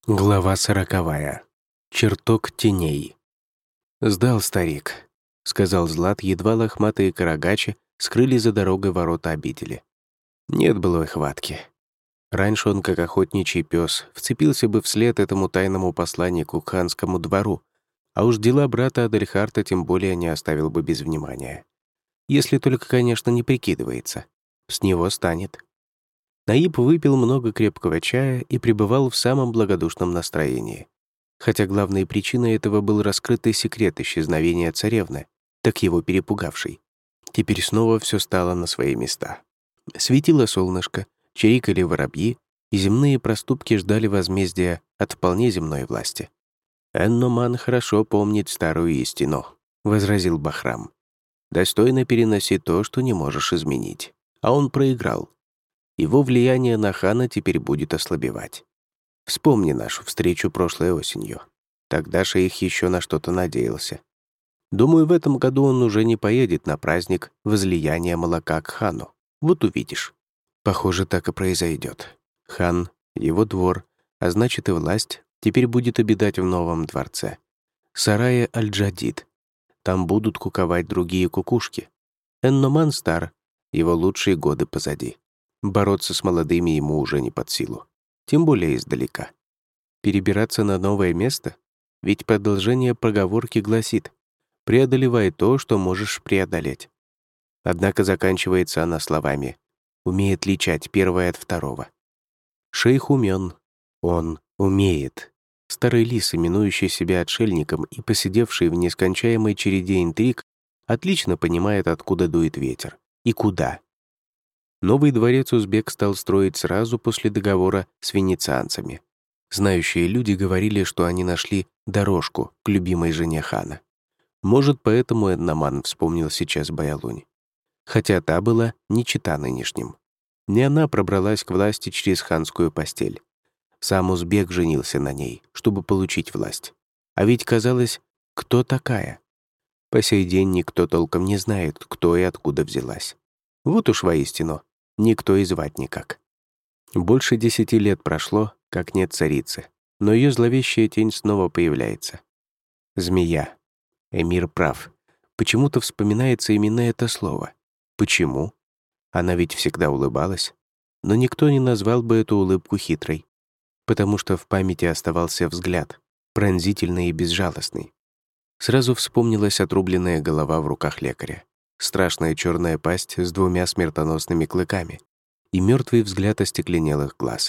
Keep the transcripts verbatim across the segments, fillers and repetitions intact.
Глава сороковая. Чертог теней. «Сдал старик», — сказал Злат, едва лохматые карагачи скрыли за дорогой ворота обители. Нет былой хватки. Раньше он, как охотничий пес, вцепился бы вслед этому тайному посланнику к ханскому двору, а уж дела брата Адельхарта тем более не оставил бы без внимания. Если только, конечно, не прикидывается. С него станет. Наиб выпил много крепкого чая и пребывал в самом благодушном настроении. Хотя главной причиной этого был раскрытый секрет исчезновения царевны, так его перепугавший. Теперь снова все стало на свои места. Светило солнышко, чирикали воробьи, и земные проступки ждали возмездия от вполне земной власти. «Энноман хорошо помнит старую истину», — возразил Бахрам. «Достойно переноси то, что не можешь изменить». А он проиграл. Его влияние на хана теперь будет ослабевать. Вспомни нашу встречу прошлой осенью. Тогда шейх еще на что-то надеялся. Думаю, в этом году он уже не поедет на праздник возлияния молока к хану. Вот увидишь. Похоже, так и произойдет. Хан, его двор, а значит и власть, теперь будет обитать в новом дворце. Сарае Аль-Джадид. Там будут куковать другие кукушки. Энноман стар, его лучшие годы позади. Бороться с молодыми ему уже не под силу. Тем более издалека. Перебираться на новое место? Ведь продолжение проговорки гласит: «Преодолевай то, что можешь преодолеть». Однако заканчивается она словами: «Умеет отличать первое от второго». Шейх умен. Он умеет. Старый лис, именующий себя отшельником и посидевший в нескончаемой череде интриг, отлично понимает, откуда дует ветер и куда. Новый дворец узбек стал строить сразу после договора с венецианцами. Знающие люди говорили, что они нашли дорожку к любимой жене хана. Может, поэтому Энноман вспомнил сейчас Баялунь. Хотя та была не чета нынешним. Не она пробралась к власти через ханскую постель. Сам узбек женился на ней, чтобы получить власть. А ведь казалось, кто такая? По сей день никто толком не знает, кто и откуда взялась. Вот уж воистину, никто и звать никак. Больше десяти лет прошло, как нет царицы, но ее зловещая тень снова появляется. Змея. Эмир прав. Почему-то вспоминается именно это слово. Почему? Она ведь всегда улыбалась. Но никто не назвал бы эту улыбку хитрой. Потому что в памяти оставался взгляд, пронзительный и безжалостный. Сразу вспомнилась отрубленная голова в руках лекаря. Страшная черная пасть с двумя смертоносными клыками и мертвый взгляд остекленелых глаз.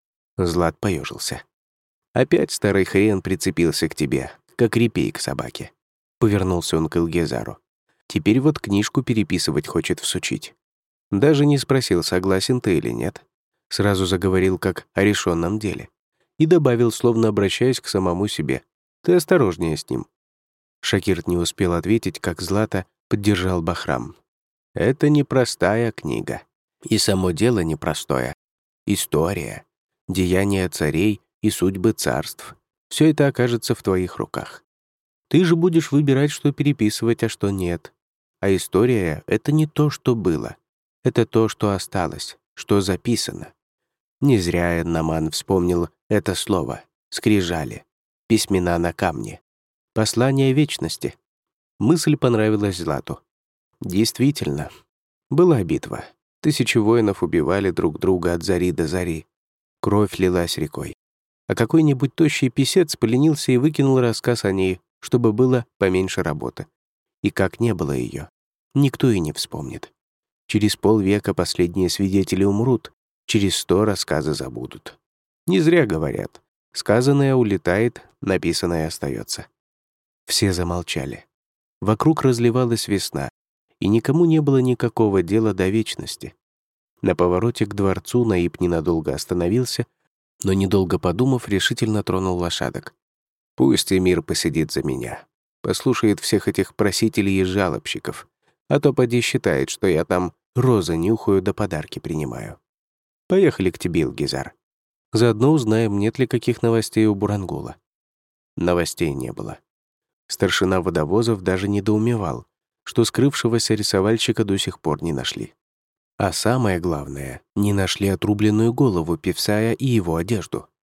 Злат поежился. «Опять старый хрен прицепился к тебе, как репей к собаке». Повернулся он к Илгезару. «Теперь вот книжку переписывать хочет всучить». Даже не спросил, согласен ты или нет. Сразу заговорил как о решенном деле. И добавил, словно обращаясь к самому себе: «Ты осторожнее с ним». Шакирт не успел ответить, как Злата поддержал Бахрам. «Это непростая книга. И само дело непростое. История, деяния царей и судьбы царств. Все это окажется в твоих руках. Ты же будешь выбирать, что переписывать, а что нет. А история — это не то, что было. Это то, что осталось, что записано». Не зря Энноман вспомнил это слово. Скрижали. Письмена на камне. Послание вечности. Мысль понравилась Злату. Действительно, была битва. Тысячи воинов убивали друг друга от зари до зари. Кровь лилась рекой. А какой-нибудь тощий писец поленился и выкинул рассказ о ней, чтобы было поменьше работы. И как не было ее, никто и не вспомнит. Через полвека последние свидетели умрут, через сто рассказы забудут. Не зря говорят: сказанное улетает, написанное остается. Все замолчали. Вокруг разливалась весна, и никому не было никакого дела до вечности. На повороте к дворцу Наиб ненадолго остановился, но, недолго подумав, решительно тронул лошадок. «Пусть Эмир посидит за меня, послушает всех этих просителей и жалобщиков, а то поди считает, что я там розы нюхаю да подарки принимаю. Поехали к тебе, Илгизар. Заодно узнаем, нет ли каких новостей у Бурангула». Новостей не было. Старшина водовозов даже недоумевал, что скрывшегося рисовальщика до сих пор не нашли. А самое главное, не нашли отрубленную голову Певсая и его одежду.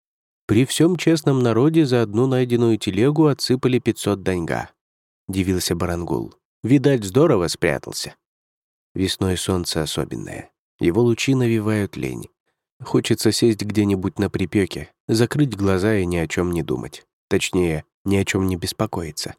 При всем честном народе за одну найденную телегу отсыпали пятьсот даньга. Дивился Барангул. Видать, здорово спрятался. Весной солнце особенное. Его лучи навевают лень. Хочется сесть где-нибудь на припеке, закрыть глаза и ни о чем не думать. Точнее, ни о чем не беспокоиться.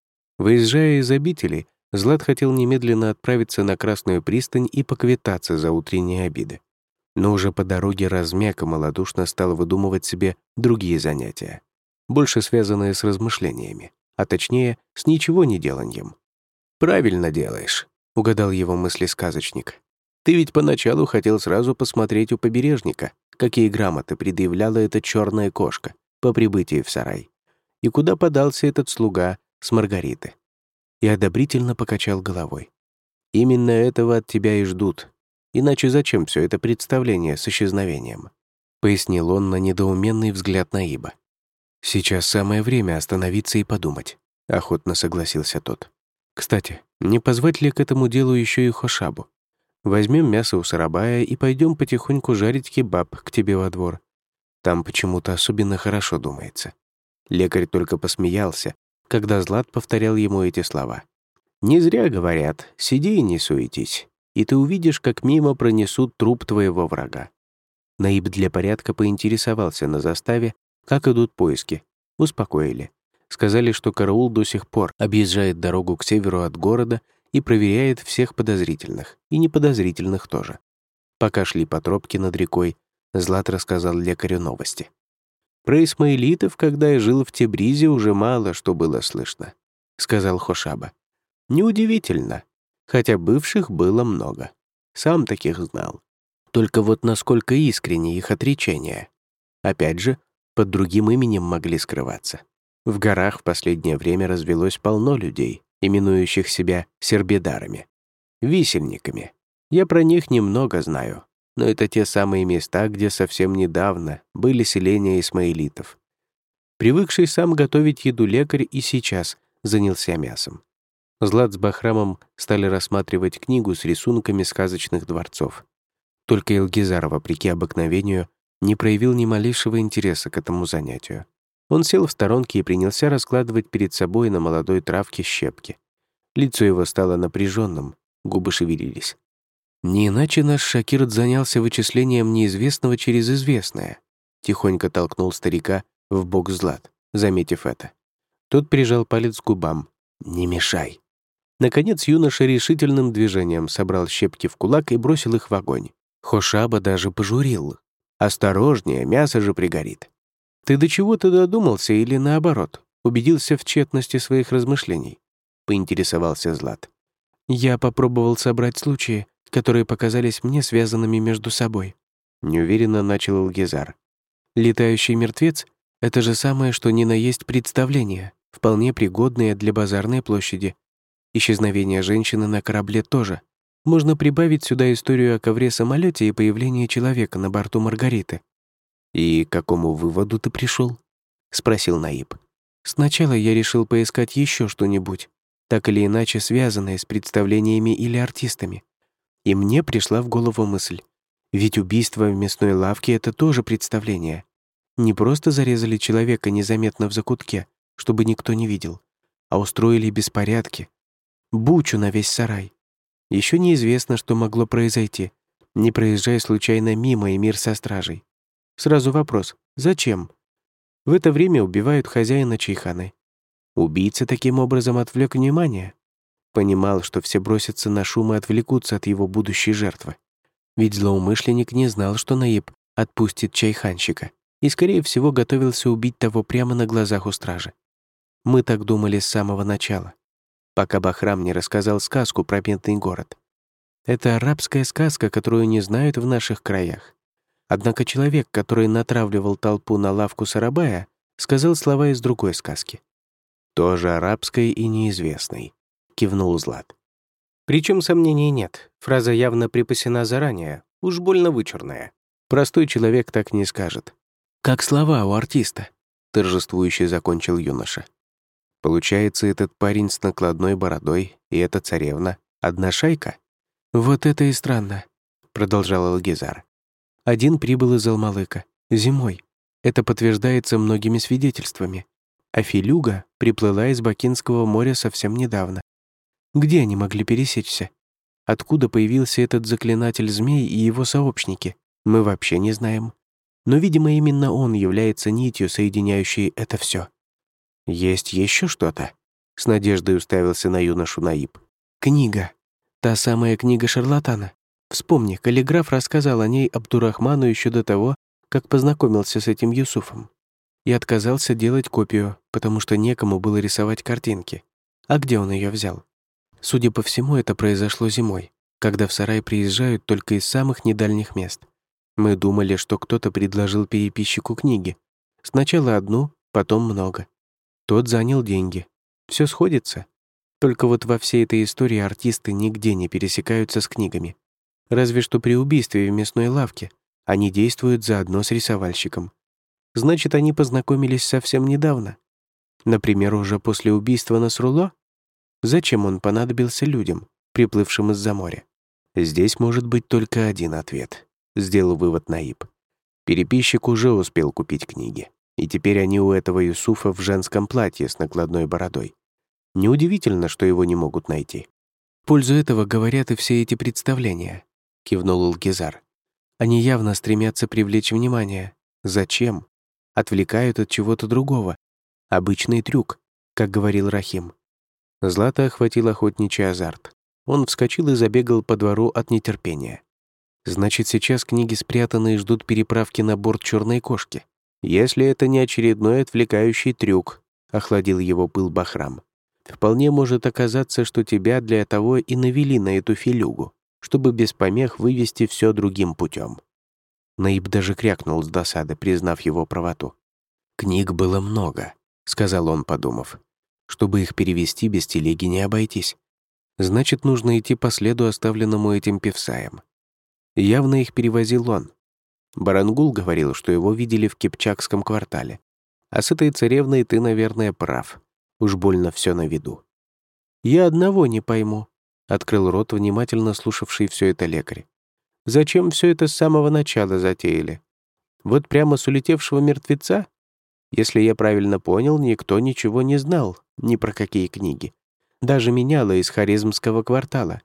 Выезжая из обители, Злат хотел немедленно отправиться на Красную пристань и поквитаться за утренние обиды. Но уже по дороге размяк и малодушно стал выдумывать себе другие занятия, больше связанные с размышлениями, а точнее, с ничего не деланьем. «Правильно делаешь», — угадал его мысли сказочник. «Ты ведь поначалу хотел сразу посмотреть у побережника, какие грамоты предъявляла эта черная кошка по прибытии в сарай, и куда подался этот слуга с Маргариты». И одобрительно покачал головой. «Именно этого от тебя и ждут. Иначе зачем все это представление с исчезновением?» Пояснил он на недоуменный взгляд Наиба. «Сейчас самое время остановиться и подумать», — охотно согласился тот. «Кстати, не позвать ли к этому делу еще и Хошабу? Возьмем мясо у Сарабая и пойдем потихоньку жарить кебаб к тебе во двор. Там почему-то особенно хорошо думается». Лекарь только посмеялся, когда Злат повторял ему эти слова. «Не зря говорят, сиди и не суетись, и ты увидишь, как мимо пронесут труп твоего врага». Наиб для порядка поинтересовался на заставе, как идут поиски. Успокоили. Сказали, что караул до сих пор объезжает дорогу к северу от города и проверяет всех подозрительных, и неподозрительных тоже. Пока шли по тропке над рекой, Злат рассказал лекарю новости. «Про исмаилитов, когда я жил в Тебризе, уже мало что было слышно», — сказал Хошаба. «Неудивительно, хотя бывших было много. Сам таких знал. Только вот насколько искренне их отречение. Опять же, под другим именем могли скрываться. В горах в последнее время развелось полно людей, именующих себя сербедарами, висельниками. Я про них немного знаю, но это те самые места, где совсем недавно были селения исмаилитов. Привыкший сам готовить еду лекарь и сейчас занялся мясом. Злат с Бахрамом стали рассматривать книгу с рисунками сказочных дворцов. Только Илгизар, вопреки обыкновению, не проявил ни малейшего интереса к этому занятию. Он сел в сторонке и принялся раскладывать перед собой на молодой травке щепки. Лицо его стало напряженным, губы шевелились. «Не иначе наш Шакирт занялся вычислением неизвестного через известное», тихонько толкнул старика в бок Злат, заметив это. Тот прижал палец к губам. «Не мешай». Наконец юноша решительным движением собрал щепки в кулак и бросил их в огонь. Хошаба даже пожурил. «Осторожнее, мясо же пригорит». «Ты до чего-то додумался или, наоборот, убедился в тщетности своих размышлений?» — поинтересовался Злат. «Я попробовал собрать случаи, которые показались мне связанными между собой», — неуверенно начал Илгизар. «Летающий мертвец — это же самое, что ни на есть представление, вполне пригодное для базарной площади. Исчезновение женщины на корабле тоже. Можно прибавить сюда историю о ковре-самолете и появление человека на борту Маргариты». «И к какому выводу ты пришел?» — спросил Наиб. «Сначала я решил поискать еще что-нибудь, так или иначе связанное с представлениями или артистами. И мне пришла в голову мысль, ведь убийство в мясной лавке — это тоже представление. Не просто зарезали человека незаметно в закутке, чтобы никто не видел, а устроили беспорядки, бучу на весь сарай. Еще неизвестно, что могло произойти, не проезжая случайно мимо эмир со стражей. Сразу вопрос: зачем? В это время убивают хозяина чайханы. Убийца таким образом отвлек внимание. Понимал, что все бросятся на шум и отвлекутся от его будущей жертвы. Ведь злоумышленник не знал, что Наиб отпустит чайханщика, и, скорее всего, готовился убить того прямо на глазах у стражи. Мы так думали с самого начала, пока Бахрам не рассказал сказку про Медный город. Это арабская сказка, которую не знают в наших краях. Однако человек, который натравливал толпу на лавку Сарабая, сказал слова из другой сказки. «Тоже арабской и неизвестной», — кивнул Злат. Причем сомнений нет, фраза явно припасена заранее, уж больно вычурная. Простой человек так не скажет. «Как слова у артиста», — торжествующе закончил юноша. «Получается, этот парень с накладной бородой и эта царевна — одна шайка?» «Вот это и странно», — продолжал Илгизар. «Один прибыл из Алмалыка, зимой. Это подтверждается многими свидетельствами. А Филюга приплыла из Бакинского моря совсем недавно. Где они могли пересечься? Откуда появился этот заклинатель змей и его сообщники, мы вообще не знаем. Но, видимо, именно он является нитью, соединяющей это все. «Есть еще что-то?» — с надеждой уставился на юношу Наиб. «Книга. Та самая книга шарлатана. Вспомни, каллиграф рассказал о ней Абдурахману еще до того, как познакомился с этим Юсуфом. И отказался делать копию, потому что некому было рисовать картинки. А где он ее взял? Судя по всему, это произошло зимой, когда в сарай приезжают только из самых недальних мест. Мы думали, что кто-то предложил переписчику книги. Сначала одну, потом много. Тот занял деньги. Все сходится. Только вот во всей этой истории артисты нигде не пересекаются с книгами. Разве что при убийстве в мясной лавке они действуют заодно с рисовальщиком. Значит, они познакомились совсем недавно. Например, уже после убийства Насрулло? Зачем он понадобился людям, приплывшим из-за моря? Здесь может быть только один ответ, сделал вывод Наиб. Переписчик уже успел купить книги, и теперь они у этого Юсуфа в женском платье с накладной бородой. Неудивительно, что его не могут найти. В пользу этого говорят и все эти представления, кивнул Илгизар. Они явно стремятся привлечь внимание. Зачем? Отвлекают от чего-то другого. Обычный трюк, как говорил Рахим. Злата охватил охотничий азарт. Он вскочил и забегал по двору от нетерпения. Значит, сейчас книги спрятаны и ждут переправки на борт черной кошки. Если это не очередной отвлекающий трюк, охладил его пыл Бахрам. Вполне может оказаться, что тебя для того и навели на эту филюгу, чтобы без помех вывести все другим путем. Наиб даже крякнул с досады, признав его правоту. «Книг было много», — сказал он, подумав. «Чтобы их перевести, без телеги не обойтись. Значит, нужно идти по следу, оставленному этим певсаем. Явно их перевозил он. Барангул говорил, что его видели в Кипчакском квартале. А с этой царевной ты, наверное, прав. Уж больно все на виду». «Я одного не пойму», — открыл рот, внимательно слушавший все это лекарь. «Зачем все это с самого начала затеяли? Вот прямо с улетевшего мертвеца? Если я правильно понял, никто ничего не знал, ни про какие книги. Даже меняла из Хорезмского квартала.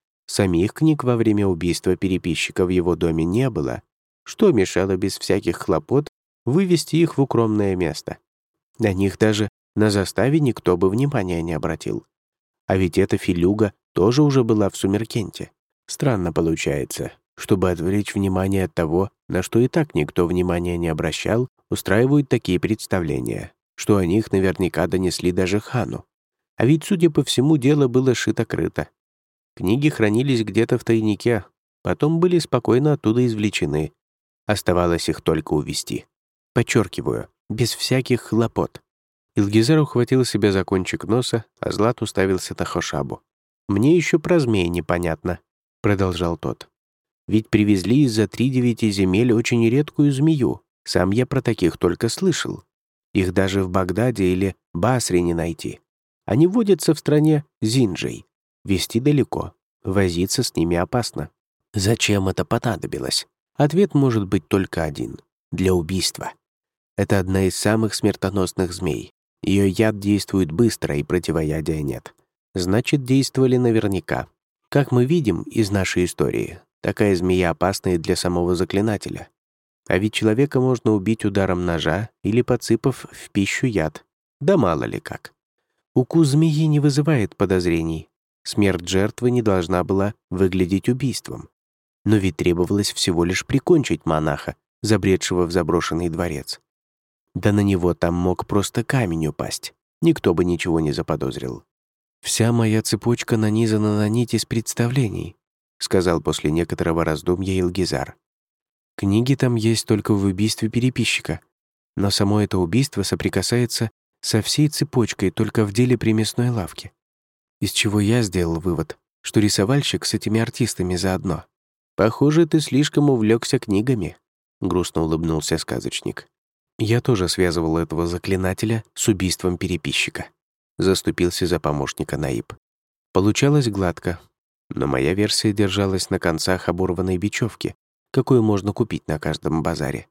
Самих книг во время убийства переписчика в его доме не было. Что мешало без всяких хлопот вывести их в укромное место? На них даже на заставе никто бы внимания не обратил. А ведь эта филюга тоже уже была в Сумеркенте. Странно получается, чтобы отвлечь внимание от того, на что и так никто внимания не обращал, устраивают такие представления, что о них наверняка донесли даже хану. А ведь, судя по всему, дело было шито-крыто. Книги хранились где-то в тайнике, потом были спокойно оттуда извлечены. Оставалось их только увести. Подчеркиваю, без всяких хлопот. Илгизар ухватил себя за кончик носа, а Злат уставился на Хошабу. «Мне еще про змей непонятно», — продолжал тот. «Ведь привезли из-за три девяти земель очень редкую змею. Сам я про таких только слышал. Их даже в Багдаде или Басре не найти. Они водятся в стране Зинджей. Везти далеко, возиться с ними опасно. Зачем это понадобилось? Ответ может быть только один — для убийства. Это одна из самых смертоносных змей. Ее яд действует быстро, и противоядия нет. Значит, действовали наверняка. Как мы видим из нашей истории, такая змея опасна и для самого заклинателя. А ведь человека можно убить ударом ножа или подсыпав в пищу яд. Да мало ли как. Укус змеи не вызывает подозрений. Смерть жертвы не должна была выглядеть убийством. Но ведь требовалось всего лишь прикончить монаха, забредшего в заброшенный дворец. Да на него там мог просто камень упасть. Никто бы ничего не заподозрил. «Вся моя цепочка нанизана на нить из представлений», сказал после некоторого раздумья Илгизар. «Книги там есть только в убийстве переписчика, но само это убийство соприкасается со всей цепочкой только в деле при мясной лавке. Из чего я сделал вывод, что рисовальщик с этими артистами заодно. Похоже, ты слишком увлекся книгами», — грустно улыбнулся сказочник. «Я тоже связывал этого заклинателя с убийством переписчика», — заступился за помощника Наиб. Получалось гладко, но моя версия держалась на концах оборванной бечевки, какую можно купить на каждом базаре.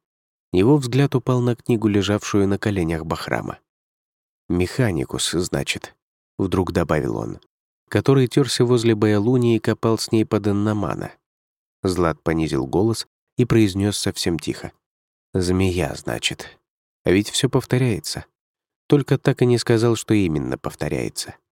Его взгляд упал на книгу, лежавшую на коленях Бахрама. «Механикус, значит», — вдруг добавил он, который терся возле Баялуни и копал с ней под Аннамана. Злат понизил голос и произнес совсем тихо. «Змея, значит. А ведь все повторяется. Только так и не сказал, что именно повторяется.